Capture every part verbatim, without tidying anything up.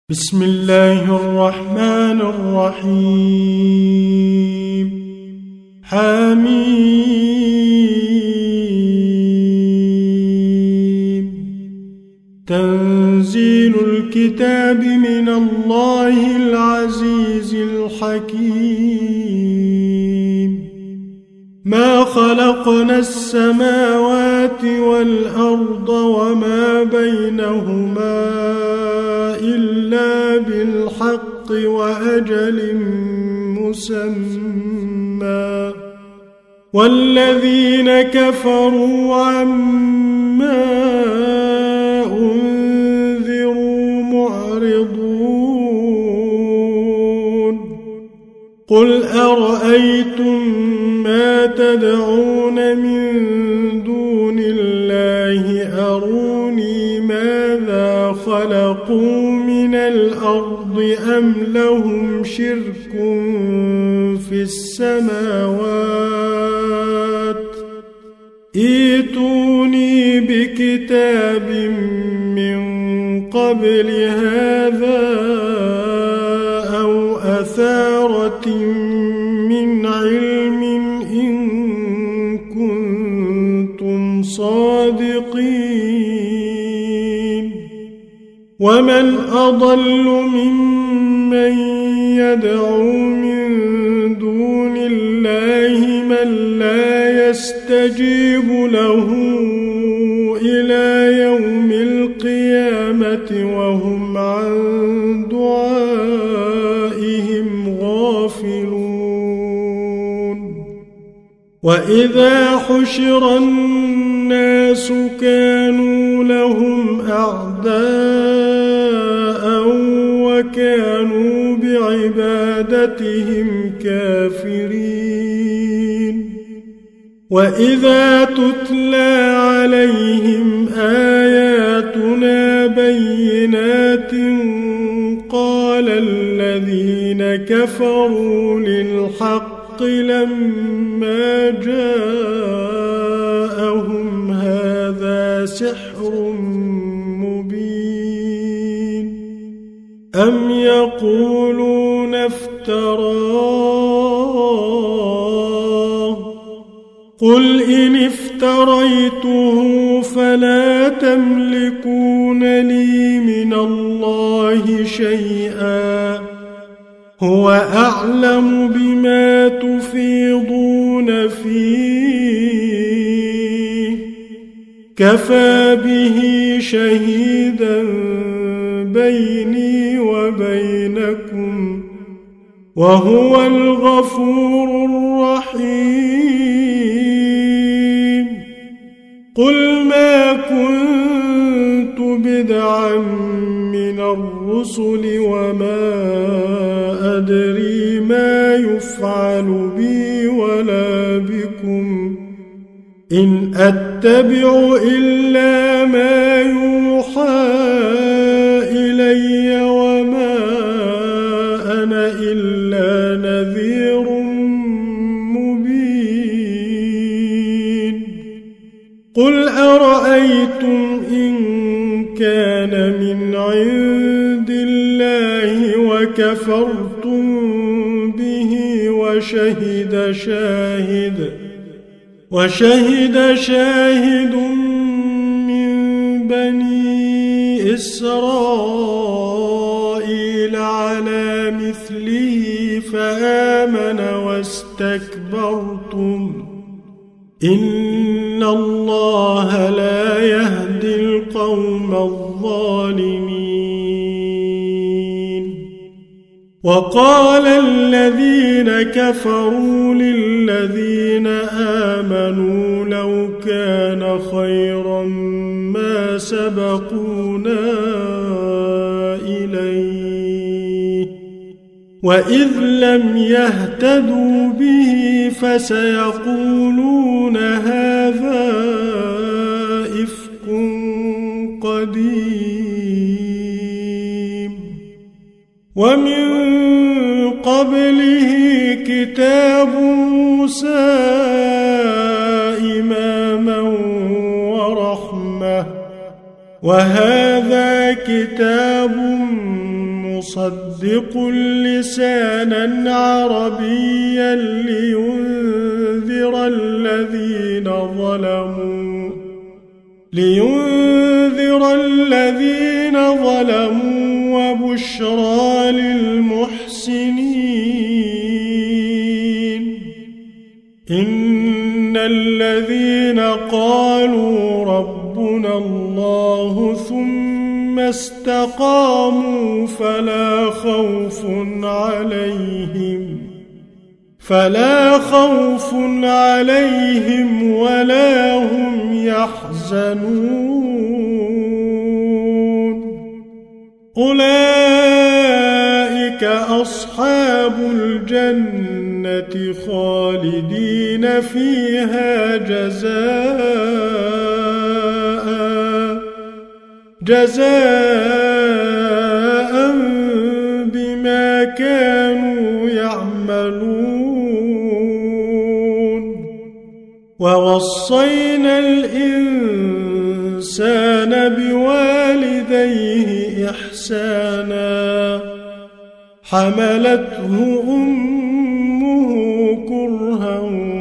بسم الله الرحمن الرحيم. حميم. تنزيل الكتاب من الله العزيز الحكيم. ما خلقنا السماوات والأرض وما بينهما إلا بالحق وأجل مسمى، والذين كفروا عما أنذروا معرضون. قل أرأيتم ما تدعون من دون الله أروني ماذا خلقوا من الأرض أم لهم شرك في السماوات ائتوني بكتاب من قبل هذا أو أثارة من علم إن كنتم صادقين. ومن أضل ممن يدعو من دون الله من لا يستجيب له إلى يوم القيامة وهم عن دعائهم غافلون. وإذا حشر الناس كانوا لهم أعداء وكانوا بعبادتهم كافرين. وإذا تتلى عليهم آياتنا بينات قال الذين كفروا للحق لما جاءهم هذا سحر مبين. أم يقولون افتراه قل إن افتريته فلا تملكون لي من الله شيئا هو أعلم بما تفيضون فيه كفى به شهيدا بيني وبينكم وهو الغفور الرحيم. قل ما كنت بدعا من الرسل وما أدري ما يفعل بي ولا بكم إن أتبع إلا ما يوحى إلي وما أنا إلا نذير مبين. قل أرأيتم إن كان من عند الله وكفرتم به وشهد شاهد وشهد شاهد من بني إسرائيل على مثله فآمن واستكبرتم إن الله لا يهدي القوم الظالمين. وقال الذين كفروا للذين آمنوا لو كان خيرا ما سبقونا إليه وإذ لم يهتدوا به فسيقولون هذا إفك قديم. ومن قبله كتاب موسى إماما ورحمة وهذا كتاب مصدق لسانا عربيا لينذر الذين ظلموا لينذر الذين ظلموا وبشرى للمحسنين إن الذين قالوا ربنا الله ثم استقاموا فلا خوف عليهم فلا خوف عليهم ولا هم يحزنون أولئك أصحاب الجنة خالدين فيها جزاء جزاء بما كانوا يعملون ووصينا الإنسان بوالديه إحسانا حملته أمه كرها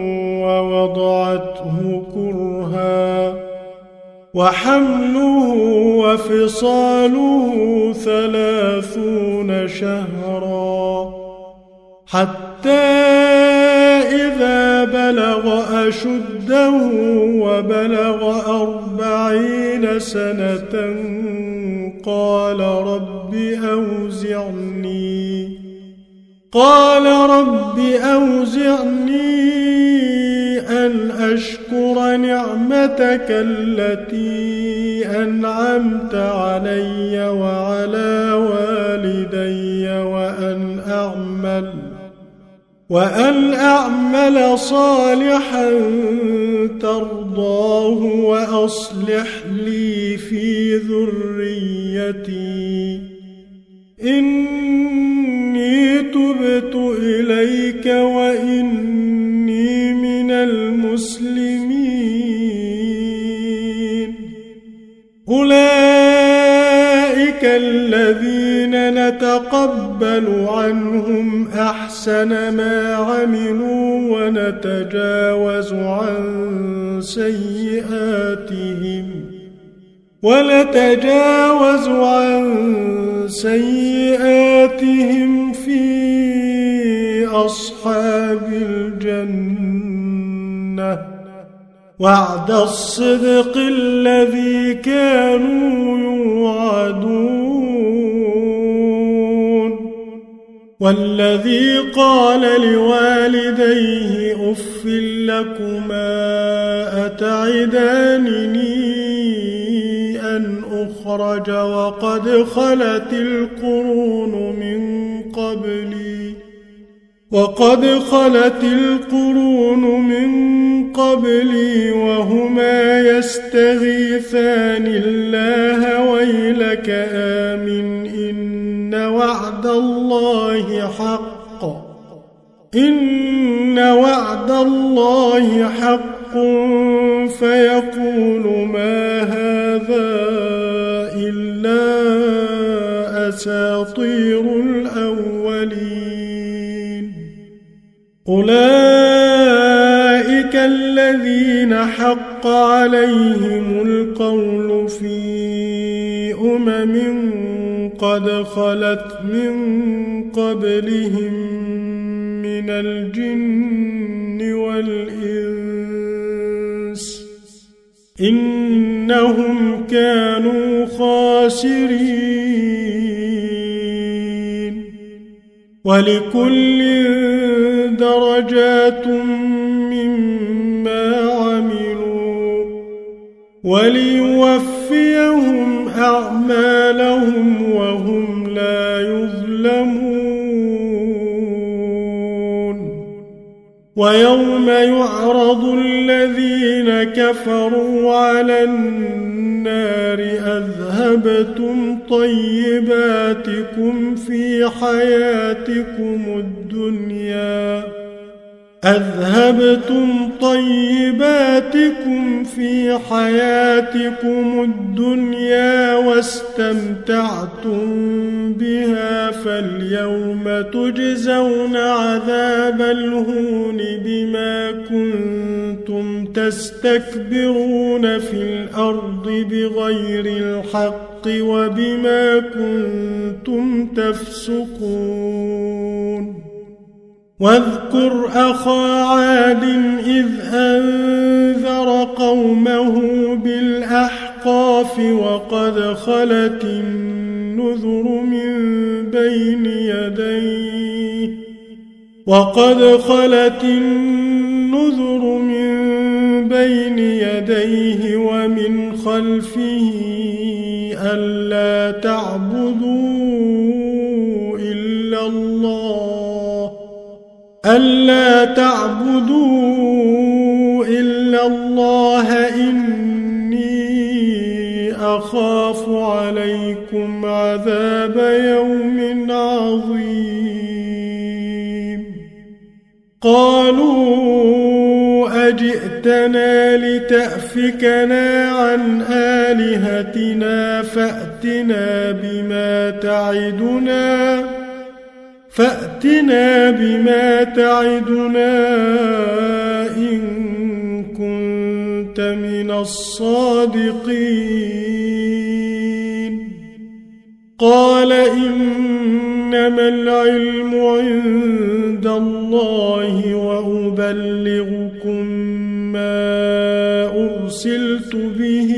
ووضعته كرها وحمله وفصاله ثلاثون شهرا حتى إذا بلغ أشده وبلغ أربعين سنة قال رب أوزعني قال رب أوزعني أن أشكر نعمتك التي أنعمت علي وعلى والدي وأن أعمل وأن أعمل صالحا ترضاه وأصلح لي في ذريتي إني تبت إليك وإني من المسلمين أولئك الذين نتقبل عنهم أحسن ما عملوا ونتجاوز عن سيئاتهم ونتجاوز عن سيئاتهم في أصحاب الجنة وعد الصدق الذي كانوا يوعدون والذي قال لوالديه أف لكما أتعدانني أن أخرج وقد خلت القرون من قبلي وقد خلت القرون من قبلي وهما يستغيثان الله ويلك آمن إن وعد الله حق إن وعد الله حق فيقول ما هذا إلا أساطير الأولين أولئك الذين حق عليهم القول في أمم قد خلت من قبلهم من الجن والإنس إنهم كانوا خاسرين ولكل درجات مما عملوا وليوفيهم أعمالهم وهم لا يظلمون ويوم يعرض الذين كفروا على النار أذهبتم طيباتكم في حياتكم الدنيا أذهبتم طيباتكم في حياتكم الدنيا واستمتعتم بها فاليوم تجزون عذاب الهون بما كنتم تستكبرون في الأرض بغير الحق وبما كنتم تفسقون واذكر أخا عاد إذ أنذر قومه بالأحقاف وقد خلت النذر من بين يديه وقد خلت النذر من بين يديه ومن خلفه ألا تعبدوا إلا الله ألا تعبدوا إلا الله إني أخاف عليكم عذاب يوم عظيم قالوا أجئتنا لتأفكنا عن آلهتنا فأتنا بما تعدنا فأتنا بما تعدنا إن كنت من الصادقين قال إنما العلم عند الله وأبلغكم ما أرسلت به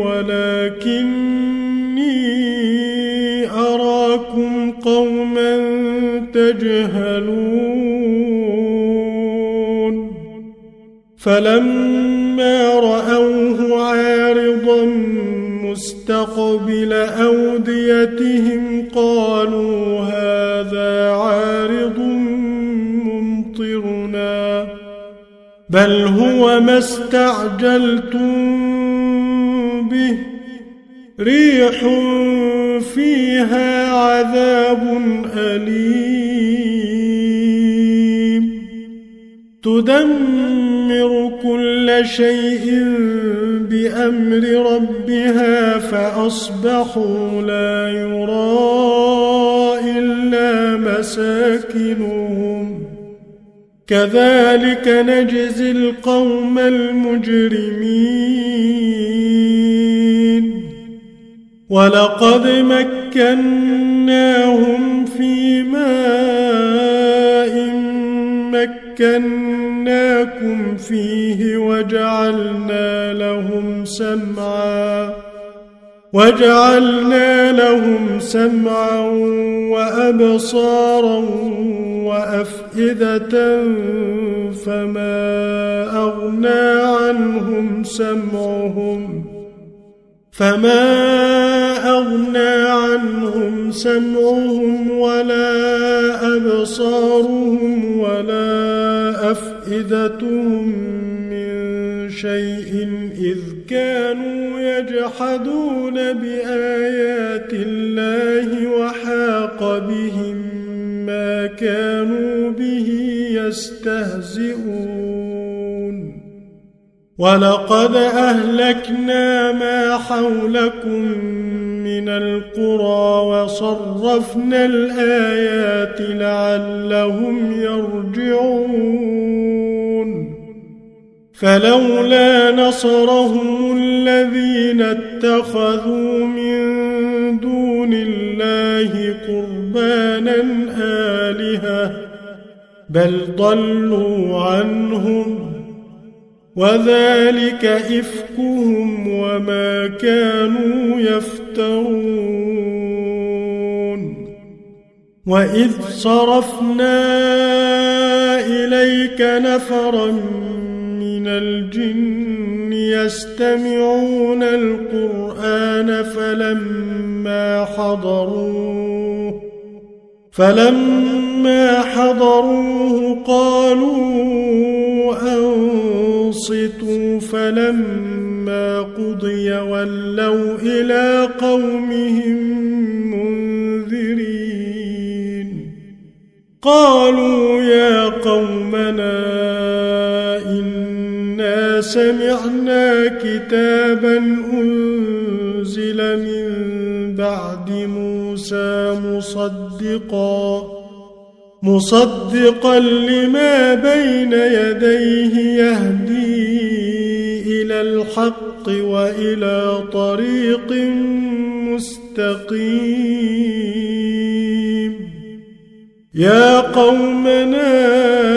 ولكني أراكم قوما تجهلون فلما رأوه عارضا مستقبل أوديتهم قالوا هذا عارض ممطرنا بل هو ما استعجلتم به ريح فيها عذاب أليم تدمر كل شيء بأمر ربها فأصبحوا لا يرى إلا مساكنهم كذلك نجزي القوم المجرمين ولقد مكناهم في ماء مكناكم فيه وجعلنا لهم سمعا وجعلنا لهم سمعا وأبصارا وأفئدة فما أغنى عنهم سمعهم فما أغنى عنهم سمعهم ولا أبصارهم ولا أفئدتهم من شيء إذ كانوا يجحدون بآيات الله وحاق بهم ما كانوا به يستهزئون ولقد أهلكنا ما حولكم من القرى وصرفنا الآيات لعلهم يرجعون فلولا نصرهم الذين اتخذوا من دون الله قربانا آلهة بل ضلوا عنهم وذلك إفكهم وما كانوا يفترون وإذ صرفنا إليك نفرا من الجن يستمعون القرآن فلما حضروه فلما حضروه قالوا أنصتوا فلما قضي ولوا إلى قومهم منذرين قالوا يا قومنا إنا سمعنا كتابا أنزل من بعد موسى مصدقا مصدقا لما بين يديه يهدي إلى الحق وإلى طريق مستقيم يا قومنا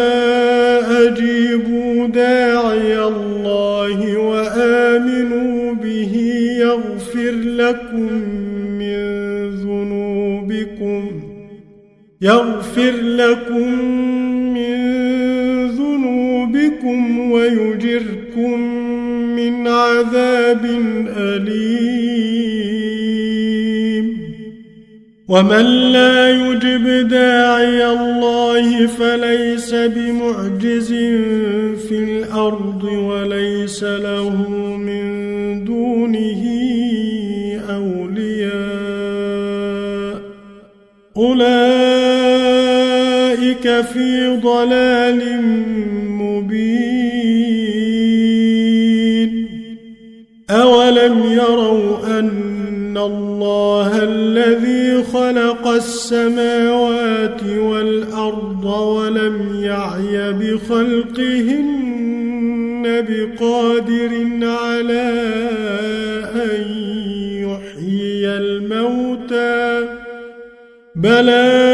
أجيبوا داعي الله وآمنوا به يغفر لكم من ذنوبكم يغفر لكم من ذنوبكم ويجركم من عذاب أليم ومن لا يجب داعي الله فليس بمعجز في الأرض وليس له من دونه أولياء أولئك في ضلال مبين أولم يروا أن الله الذي خلق السماوات والأرض ولم يعي بخلقهن بقادر على أن يحيي الموتى بلى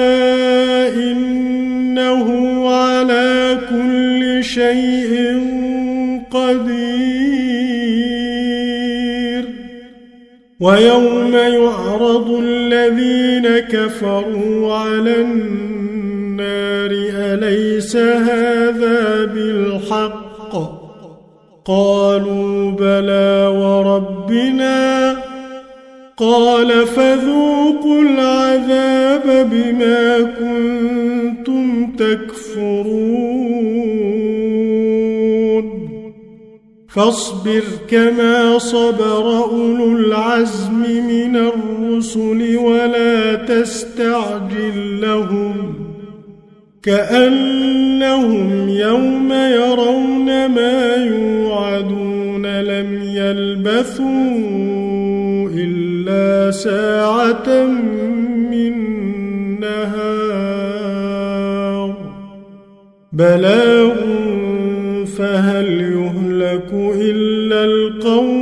إنه على كل شيء قدير ويوم يعرض الذين كفروا على النار أليس هذا بالحق قالوا بلى وربنا قال فذوقوا العذاب بما كنتم تكفرون فاصبر كما صبر أولو العزم من الرسل ولا تستعجل لهم كأنهم يوم يرون ما يوعدون لم يلبثوا إلا ساعة من نهار بلاغ فهل يهلك إلا القوم